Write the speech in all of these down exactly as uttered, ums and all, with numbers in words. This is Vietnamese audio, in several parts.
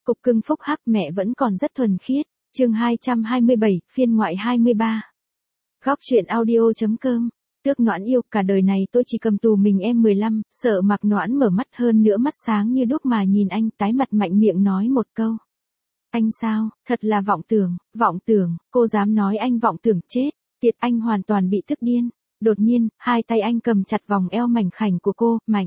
Cục cưng phúc hắc mẹ vẫn còn rất thuần khiết. Chương hai trăm hai mươi bảy, phiên ngoại hai mươi ba. Góc truyện audio.com. Tước Noãn yêu, cả đời này tôi chỉ cầm tù mình em mười lăm, sợ Mạc Noãn mở mắt hơn nữa mắt sáng như đúc mà nhìn anh, tái mặt mạnh miệng nói một câu. Anh sao, thật là vọng tưởng, vọng tưởng, cô dám nói anh vọng tưởng chết, tiệt anh hoàn toàn bị tức điên. Đột nhiên, hai tay anh cầm chặt vòng eo mảnh khảnh của cô, mạnh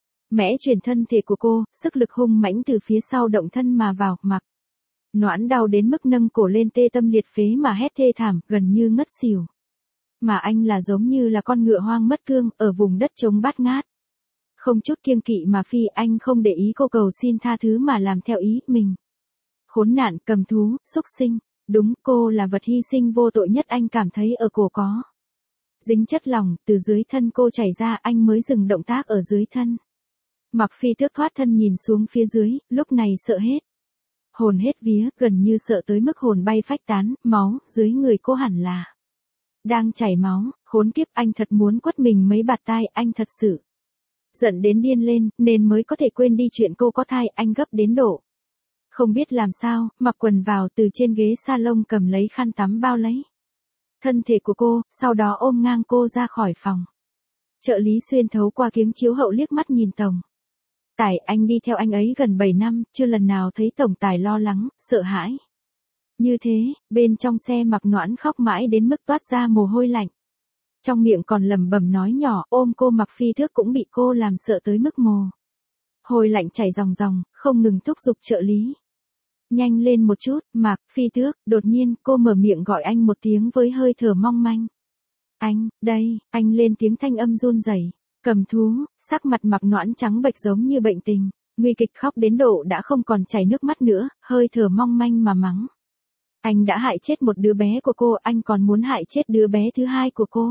mẽ truyền thân thể của cô, sức lực hung mãnh từ phía sau động thân mà vào, Mạc Noãn đau đến mức nâng cổ lên tê tâm liệt phế mà hét thê thảm, gần như ngất xỉu. Mà anh là giống như là con ngựa hoang mất cương, ở vùng đất trống bát ngát. Không chút kiêng kỵ mà phi, anh không để ý cô cầu xin tha thứ mà làm theo ý mình. Khốn nạn, cầm thú, xúc sinh, đúng, cô là vật hy sinh vô tội nhất anh cảm thấy ở cổ có. Dính chất lỏng, từ dưới thân cô chảy ra, anh mới dừng động tác ở dưới thân. Mạc Phi Tước thoát thân nhìn xuống phía dưới, lúc này sợ hết. Hồn hết vía, gần như sợ tới mức hồn bay phách tán, máu, dưới người cô hẳn là đang chảy máu, khốn kiếp, anh thật muốn quất mình mấy bạt tai, anh thật sự giận đến điên lên, nên mới có thể quên đi chuyện cô có thai, anh gấp đến độ không biết làm sao, mặc quần vào từ trên ghế salon cầm lấy khăn tắm bao lấy thân thể của cô, sau đó ôm ngang cô ra khỏi phòng. Trợ lý xuyên thấu qua kiếng chiếu hậu liếc mắt nhìn tổng tài, anh đi theo anh ấy gần bảy năm, chưa lần nào thấy tổng tài lo lắng, sợ hãi như thế. Bên trong xe Mạc Noãn khóc mãi đến mức toát ra mồ hôi lạnh. Trong miệng còn lẩm bẩm nói nhỏ, ôm cô Mạc Phi Tước cũng bị cô làm sợ tới mức mồ hôi lạnh chảy ròng ròng, không ngừng thúc giục trợ lý. Nhanh lên một chút, Mạc Phi Tước. Đột nhiên, cô mở miệng gọi anh một tiếng với hơi thở mong manh. Anh, đây, anh lên tiếng thanh âm run rẩy. Cầm thú, sắc mặt Mạc Noãn trắng bệch giống như bệnh tình, nguy kịch khóc đến độ đã không còn chảy nước mắt nữa, hơi thở mong manh mà mắng. Anh đã hại chết một đứa bé của cô, anh còn muốn hại chết đứa bé thứ hai của cô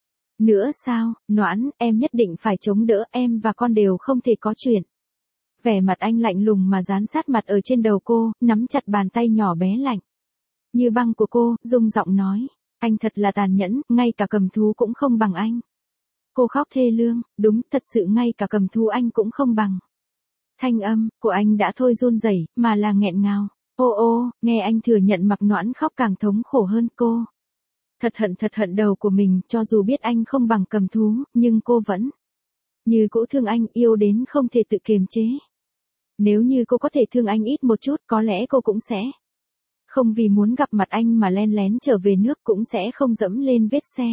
nữa sao? Noãn, em nhất định phải chống đỡ, em và con đều không thể có chuyện. Vẻ mặt anh lạnh lùng mà dán sát mặt ở trên đầu cô, nắm chặt bàn tay nhỏ bé lạnh như băng của cô, rung giọng nói. Anh thật là tàn nhẫn, ngay cả cầm thú cũng không bằng anh. Cô khóc thê lương, đúng, thật sự ngay cả cầm thú anh cũng không bằng. Thanh âm của anh đã thôi run rẩy, mà là nghẹn ngào. Ô ô, nghe anh thừa nhận, Mạc Noãn khóc càng thống khổ hơn. Cô thật hận thật hận đầu của mình, cho dù biết anh không bằng cầm thú, nhưng cô vẫn như cũ thương anh, yêu đến không thể tự kiềm chế. Nếu như cô có thể thương anh ít một chút, có lẽ cô cũng sẽ không vì muốn gặp mặt anh mà len lén trở về nước, cũng sẽ không dẫm lên vết xe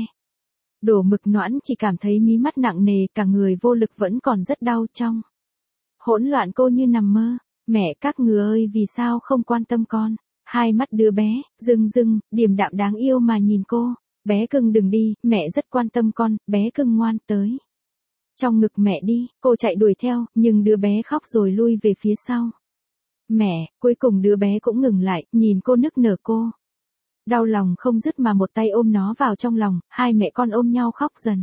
đổ mực. Noãn chỉ cảm thấy mí mắt nặng nề, cả người vô lực, vẫn còn rất đau. Trong hỗn loạn cô như nằm mơ. Mẹ các người ơi, vì sao không quan tâm con? Hai mắt đứa bé rưng rưng, điềm đạm đáng yêu mà nhìn cô. Bé cưng đừng đi, mẹ rất quan tâm con, bé cưng ngoan, tới trong ngực mẹ đi. Cô chạy đuổi theo, nhưng đứa bé khóc rồi lui về phía sau. Mẹ, cuối cùng đứa bé cũng ngừng lại, nhìn cô nức nở. Cô đau lòng không dứt mà một tay ôm nó vào trong lòng, hai mẹ con ôm nhau khóc dần.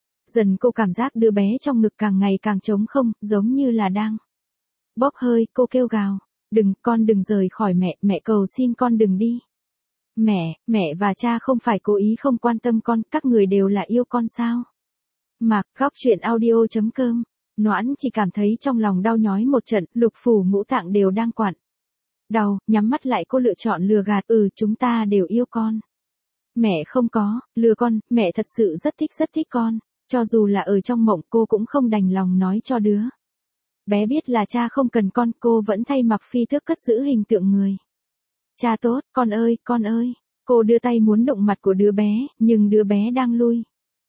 Dần cô cảm giác đứa bé trong ngực càng ngày càng trống không, giống như là đang bốc hơi. Cô kêu gào, đừng, con đừng rời khỏi mẹ, mẹ cầu xin con đừng đi. Mẹ, mẹ và cha không phải cố ý không quan tâm con, các người đều là yêu con sao? Mạc, góc truyện audio.com. Noãn chỉ cảm thấy trong lòng đau nhói một trận, lục phủ ngũ tạng đều đang quặn đau, nhắm mắt lại cô lựa chọn lừa gạt. Ừ, chúng ta đều yêu con. Mẹ không có lừa con, mẹ thật sự rất thích rất thích con. Cho dù là ở trong mộng, cô cũng không đành lòng nói cho đứa bé biết là cha không cần con, cô vẫn thay Mạc Phi Tước cất giữ hình tượng người cha tốt. Con ơi, con ơi. Cô đưa tay muốn đụng mặt của đứa bé, nhưng đứa bé đang lui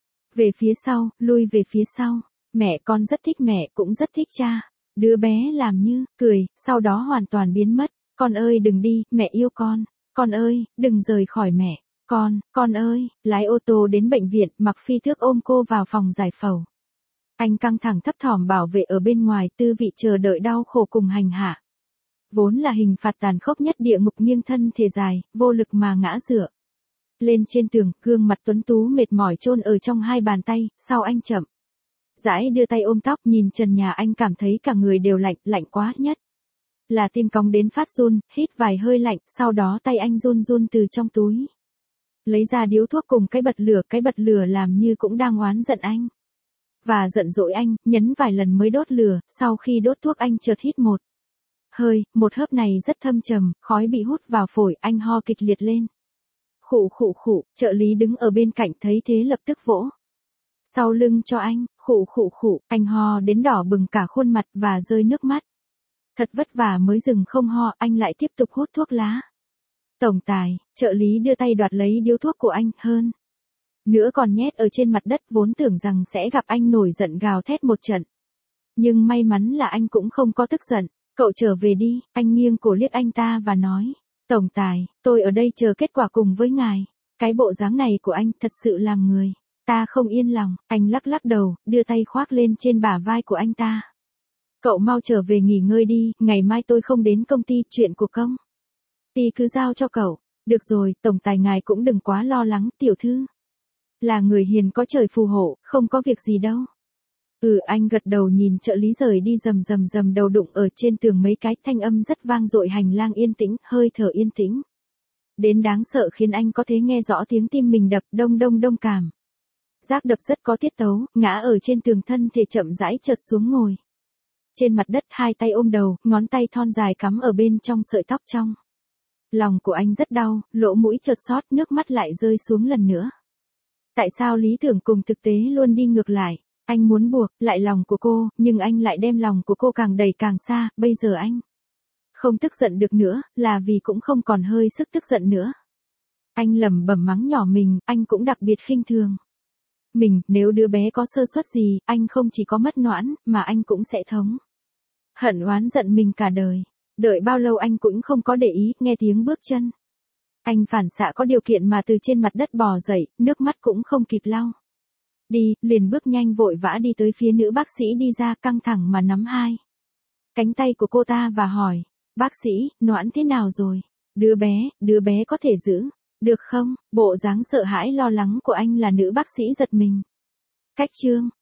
về phía sau, lui về phía sau. Mẹ, con rất thích mẹ, cũng rất thích cha. Đứa bé làm như cười, sau đó hoàn toàn biến mất. Con ơi đừng đi, mẹ yêu con. Con ơi, đừng rời khỏi mẹ. Con, con ơi. Lái ô tô đến bệnh viện, Mạc Phi Tước ôm cô vào phòng giải phẫu. Anh căng thẳng thấp thỏm bảo vệ ở bên ngoài, tư vị chờ đợi đau khổ cùng hành hạ. Vốn là hình phạt tàn khốc nhất địa ngục, nghiêng thân thể dài, vô lực mà ngã dựa lên trên tường, gương mặt tuấn tú mệt mỏi chôn ở trong hai bàn tay. Sau anh chậm rãi đưa tay ôm tóc, nhìn trần nhà, anh cảm thấy cả người đều lạnh, lạnh quá, nhất là tim cong đến phát run, hít vài hơi lạnh, sau đó tay anh run run từ trong túi lấy ra điếu thuốc cùng cái bật lửa, cái bật lửa làm như cũng đang oán giận anh và giận dỗi anh, nhấn vài lần mới đốt lửa. Sau khi đốt thuốc, anh chợt hít một hơi, một hớp này rất thâm trầm, khói bị hút vào phổi, anh ho kịch liệt lên. Khụ khụ khụ, trợ lý đứng ở bên cạnh thấy thế lập tức vỗ sau lưng cho anh, khụ khụ khụ, anh ho đến đỏ bừng cả khuôn mặt và rơi nước mắt. Thật vất vả mới dừng không ho, anh lại tiếp tục hút thuốc lá. Tổng tài, trợ lý đưa tay đoạt lấy điếu thuốc của anh, hơn nữa còn nhét ở trên mặt đất, vốn tưởng rằng sẽ gặp anh nổi giận gào thét một trận. Nhưng may mắn là anh cũng không có tức giận. Cậu trở về đi, anh nghiêng cổ liếc anh ta và nói. Tổng tài, tôi ở đây chờ kết quả cùng với ngài. Cái bộ dáng này của anh thật sự làm người ta không yên lòng. Anh lắc lắc đầu, đưa tay khoác lên trên bả vai của anh ta. Cậu mau trở về nghỉ ngơi đi, ngày mai tôi không đến công ty, chuyện của công ty cứ giao cho cậu. Được rồi, tổng tài ngài cũng đừng quá lo lắng, tiểu thư là người hiền có trời phù hộ, không có việc gì đâu. Ừ, anh gật đầu nhìn trợ lý rời đi, rầm rầm rầm đầu đụng ở trên tường mấy cái, thanh âm rất vang dội, hành lang yên tĩnh, hơi thở yên tĩnh đến đáng sợ khiến anh có thể nghe rõ tiếng tim mình đập đông đông đông, cảm giác đập rất có tiết tấu. Ngã ở trên tường, thân thể chậm rãi chợt xuống ngồi trên mặt đất, hai tay ôm đầu, ngón tay thon dài cắm ở bên trong sợi tóc trong. Lòng của anh rất đau, lỗ mũi chợt xót, nước mắt lại rơi xuống lần nữa. Tại sao lý tưởng cùng thực tế luôn đi ngược lại? Anh muốn buộc lại lòng của cô, nhưng anh lại đem lòng của cô càng đẩy càng xa. Bây giờ anh không tức giận được nữa, là vì cũng không còn hơi sức tức giận nữa. Anh lẩm bẩm mắng nhỏ mình, anh cũng đặc biệt khinh thường mình, nếu đứa bé có sơ suất gì, anh không chỉ có mất noãn, mà anh cũng sẽ thống hận oán giận mình cả đời. Đợi bao lâu anh cũng không có để ý, nghe tiếng bước chân. Anh phản xạ có điều kiện mà từ trên mặt đất bò dậy, nước mắt cũng không kịp lau đi, liền bước nhanh vội vã đi tới phía nữ bác sĩ đi ra, căng thẳng mà nắm hai cánh tay của cô ta và hỏi. Bác sĩ, noãn thế nào rồi? Đứa bé, đứa bé có thể giữ được không? Bộ dáng sợ hãi lo lắng của anh là nữ bác sĩ giật mình. Cách chương